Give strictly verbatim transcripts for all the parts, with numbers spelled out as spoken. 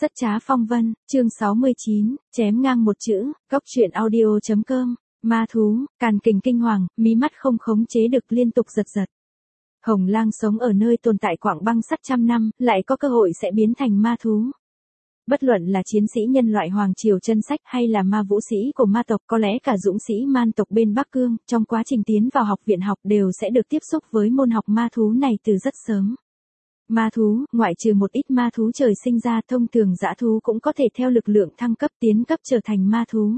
Rất trá phong vân, chương sáu mươi chín, chém ngang một chữ, góc truyện audio.com, ma thú, càn kình kinh hoàng, mí mắt không khống chế được liên tục giật giật. Hồng Lang sống ở nơi tồn tại quặng băng sắt trăm năm, lại có cơ hội sẽ biến thành ma thú. Bất luận là chiến sĩ nhân loại Hoàng Triều chân sách hay là ma vũ sĩ của ma tộc, có lẽ cả dũng sĩ man tộc bên Bắc Cương, trong quá trình tiến vào học viện học đều sẽ được tiếp xúc với môn học ma thú này từ rất sớm. Ma thú, ngoại trừ một ít ma thú trời sinh ra, thông thường dã thú cũng có thể theo lực lượng thăng cấp tiến cấp trở thành ma thú.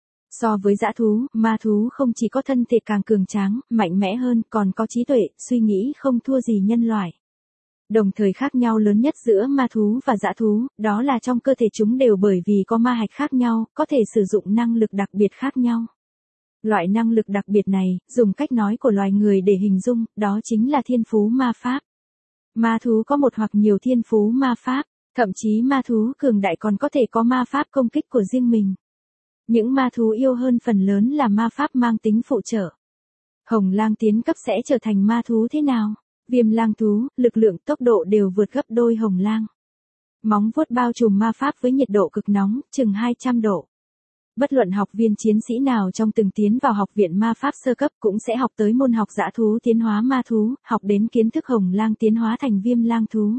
So với dã thú, ma thú không chỉ có thân thể càng cường tráng, mạnh mẽ hơn, còn có trí tuệ, suy nghĩ không thua gì nhân loại. Đồng thời khác nhau lớn nhất giữa ma thú và dã thú, đó là trong cơ thể chúng đều bởi vì có ma hạch khác nhau, có thể sử dụng năng lực đặc biệt khác nhau. Loại năng lực đặc biệt này, dùng cách nói của loài người để hình dung, đó chính là thiên phú ma pháp. Ma thú có một hoặc nhiều thiên phú ma pháp, thậm chí ma thú cường đại còn có thể có ma pháp công kích của riêng mình. Những ma thú yêu hơn phần lớn là ma pháp mang tính phụ trợ. Hồng Lang tiến cấp sẽ trở thành ma thú thế nào? Viêm lang thú, lực lượng tốc độ đều vượt gấp đôi Hồng Lang. Móng vuốt bao trùm ma pháp với nhiệt độ cực nóng, chừng hai trăm độ. Bất luận học viên chiến sĩ nào trong từng tiến vào học viện ma pháp sơ cấp cũng sẽ học tới môn học dã thú tiến hóa ma thú, học đến kiến thức Hồng Lang tiến hóa thành viêm lang thú.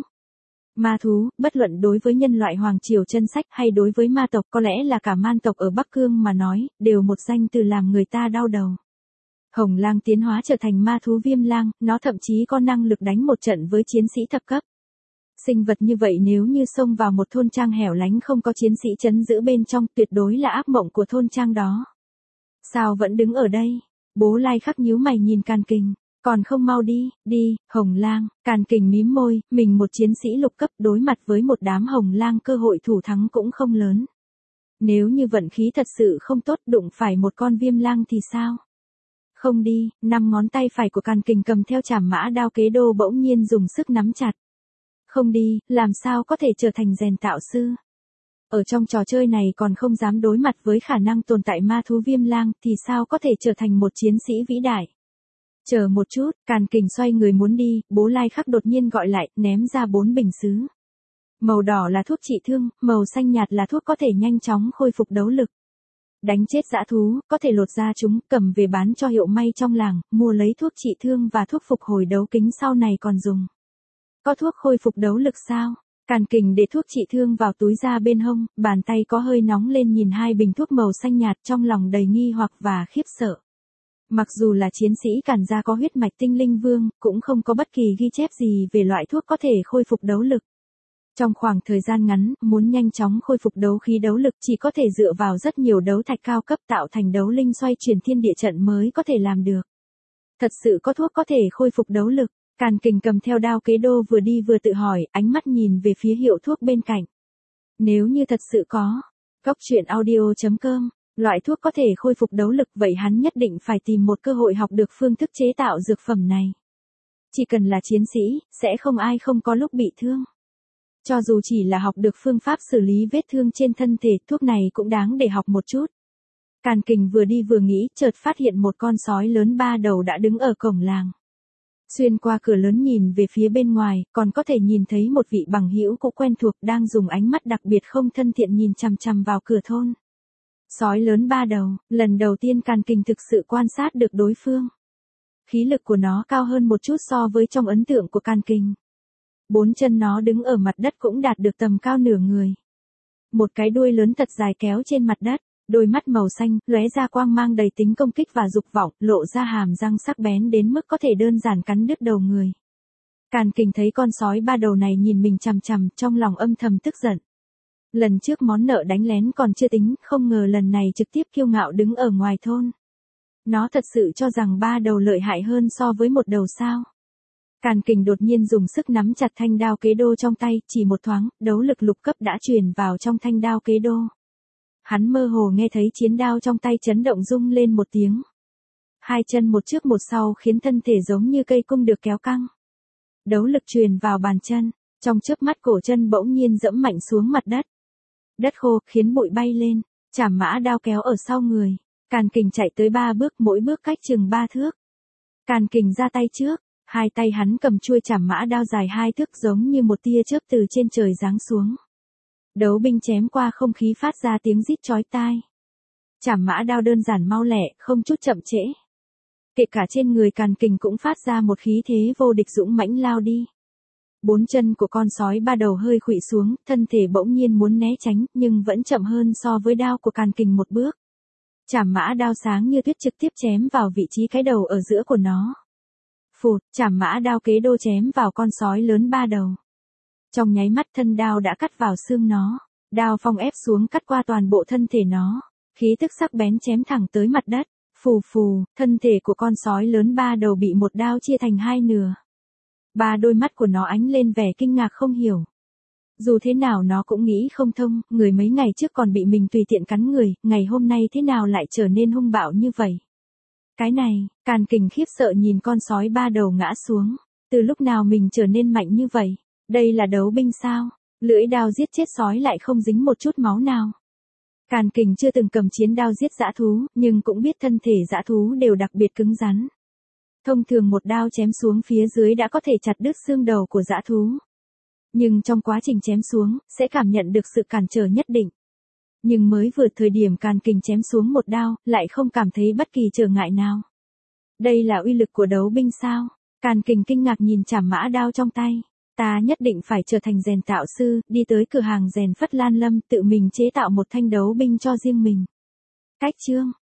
Ma thú, bất luận đối với nhân loại Hoàng Triều chân sách hay đối với ma tộc, có lẽ là cả man tộc ở Bắc Cương mà nói, đều một danh từ làm người ta đau đầu. Hồng Lang tiến hóa trở thành ma thú viêm lang, nó thậm chí có năng lực đánh một trận với chiến sĩ thập cấp. Sinh vật như vậy nếu như xông vào một thôn trang hẻo lánh không có chiến sĩ trấn giữ bên trong, tuyệt đối là ác mộng của thôn trang đó. Sao vẫn đứng ở đây? Bố Lai Khắc nhíu mày nhìn Càn Kình, còn không mau đi, đi, Hồng Lang. Càn Kình mím môi, mình một chiến sĩ lục cấp đối mặt với một đám Hồng Lang cơ hội thủ thắng cũng không lớn. Nếu như vận khí thật sự không tốt đụng phải một con viêm lang thì sao? Không đi, năm ngón tay phải của Càn Kình cầm theo trảm mã đao kế đô bỗng nhiên dùng sức nắm chặt. Không đi, làm sao có thể trở thành rèn tạo sư? Ở trong trò chơi này còn không dám đối mặt với khả năng tồn tại ma thú viêm lang thì sao có thể trở thành một chiến sĩ vĩ đại? Chờ một chút, Càn Kình xoay người muốn đi, Bố Lai Khắc đột nhiên gọi lại, ném ra bốn bình sứ. Màu đỏ là thuốc trị thương, màu xanh nhạt là thuốc có thể nhanh chóng khôi phục đấu lực. Đánh chết dã thú, có thể lột ra chúng, cầm về bán cho hiệu may trong làng, mua lấy thuốc trị thương và thuốc phục hồi đấu kính sau này còn dùng. Có thuốc khôi phục đấu lực sao? Càn Kình để thuốc trị thương vào túi da bên hông, bàn tay có hơi nóng lên nhìn hai bình thuốc màu xanh nhạt trong lòng đầy nghi hoặc và khiếp sợ. Mặc dù là chiến sĩ Càn gia có huyết mạch tinh linh vương, cũng không có bất kỳ ghi chép gì về loại thuốc có thể khôi phục đấu lực. Trong khoảng thời gian ngắn, muốn nhanh chóng khôi phục đấu khí đấu lực chỉ có thể dựa vào rất nhiều đấu thạch cao cấp tạo thành đấu linh xoay chuyển thiên địa trận mới có thể làm được. Thật sự có thuốc có thể khôi phục đấu lực? Càn Kình cầm theo đao kế đô vừa đi vừa tự hỏi, ánh mắt nhìn về phía hiệu thuốc bên cạnh. Nếu như thật sự có, góc truyện audio.com, loại thuốc có thể khôi phục đấu lực vậy hắn nhất định phải tìm một cơ hội học được phương thức chế tạo dược phẩm này. Chỉ cần là chiến sĩ, sẽ không ai không có lúc bị thương. Cho dù chỉ là học được phương pháp xử lý vết thương trên thân thể, thuốc này cũng đáng để học một chút. Càn Kình vừa đi vừa nghĩ, chợt phát hiện một con sói lớn ba đầu đã đứng ở cổng làng. Xuyên qua cửa lớn nhìn về phía bên ngoài, còn có thể nhìn thấy một vị bằng hữu cũng quen thuộc đang dùng ánh mắt đặc biệt không thân thiện nhìn chằm chằm vào cửa thôn. Sói lớn ba đầu, lần đầu tiên Càn Kình thực sự quan sát được đối phương. Khí lực của nó cao hơn một chút so với trong ấn tượng của Càn Kình. Bốn chân nó đứng ở mặt đất cũng đạt được tầm cao nửa người. Một cái đuôi lớn thật dài kéo trên mặt đất, đôi mắt màu xanh, lóe ra quang mang đầy tính công kích và dục vọng, lộ ra hàm răng sắc bén đến mức có thể đơn giản cắn đứt đầu người. Càn Kình thấy con sói ba đầu này nhìn mình chằm chằm, trong lòng âm thầm tức giận. Lần trước món nợ đánh lén còn chưa tính, không ngờ lần này trực tiếp kiêu ngạo đứng ở ngoài thôn. Nó thật sự cho rằng ba đầu lợi hại hơn so với một đầu sao? Càn Kình đột nhiên dùng sức nắm chặt thanh đao kế đô trong tay, chỉ một thoáng, đấu lực lục cấp đã truyền vào trong thanh đao kế đô. Hắn mơ hồ nghe thấy chiến đao trong tay chấn động rung lên một tiếng. Hai chân một trước một sau khiến thân thể giống như cây cung được kéo căng. Đấu lực truyền vào bàn chân, trong chớp mắt cổ chân bỗng nhiên dẫm mạnh xuống mặt đất. Đất khô khiến bụi bay lên, trảm mã đao kéo ở sau người. Càn Kình chạy tới ba bước, mỗi bước cách chừng ba thước. Càn Kình ra tay trước, hai tay hắn cầm chuôi trảm mã đao dài hai thước giống như một tia chớp từ trên trời giáng xuống. Đấu binh chém qua không khí phát ra tiếng rít chói tai. Trảm mã đao đơn giản mau lẹ, không chút chậm trễ. Kể cả trên người Càn Kình cũng phát ra một khí thế vô địch dũng mãnh lao đi. Bốn chân của con sói ba đầu hơi khuỵu xuống, thân thể bỗng nhiên muốn né tránh, nhưng vẫn chậm hơn so với đao của Càn Kình một bước. Trảm mã đao sáng như tuyết trực tiếp chém vào vị trí cái đầu ở giữa của nó. Phụt, trảm mã đao kế đô chém vào con sói lớn ba đầu. Trong nháy mắt thân đao đã cắt vào xương nó, đao phong ép xuống cắt qua toàn bộ thân thể nó, khí tức sắc bén chém thẳng tới mặt đất. Phù phù, thân thể của con sói lớn ba đầu bị một đao chia thành hai nửa. Ba đôi mắt của nó ánh lên vẻ kinh ngạc không hiểu. Dù thế nào nó cũng nghĩ không thông, người mấy ngày trước còn bị mình tùy tiện cắn người, ngày hôm nay thế nào lại trở nên hung bạo như vậy. Cái này, Càn Kình khiếp sợ nhìn con sói ba đầu ngã xuống. Từ lúc nào mình trở nên mạnh như vậy? Đây là đấu binh sao? Lưỡi đao giết chết sói lại không dính một chút máu nào. Càn Kình chưa từng cầm chiến đao giết dã thú, nhưng cũng biết thân thể dã thú đều đặc biệt cứng rắn. Thông thường một đao chém xuống phía dưới đã có thể chặt đứt xương đầu của dã thú. Nhưng trong quá trình chém xuống, sẽ cảm nhận được sự cản trở nhất định. Nhưng mới vừa thời điểm Càn Kình chém xuống một đao, lại không cảm thấy bất kỳ trở ngại nào. Đây là uy lực của đấu binh sao? Càn Kình kinh ngạc nhìn trảm mã đao trong tay. Ta nhất định phải trở thành rèn tạo sư, đi tới cửa hàng rèn Phất Lan Lâm tự mình chế tạo một thanh đấu binh cho riêng mình. Cách chương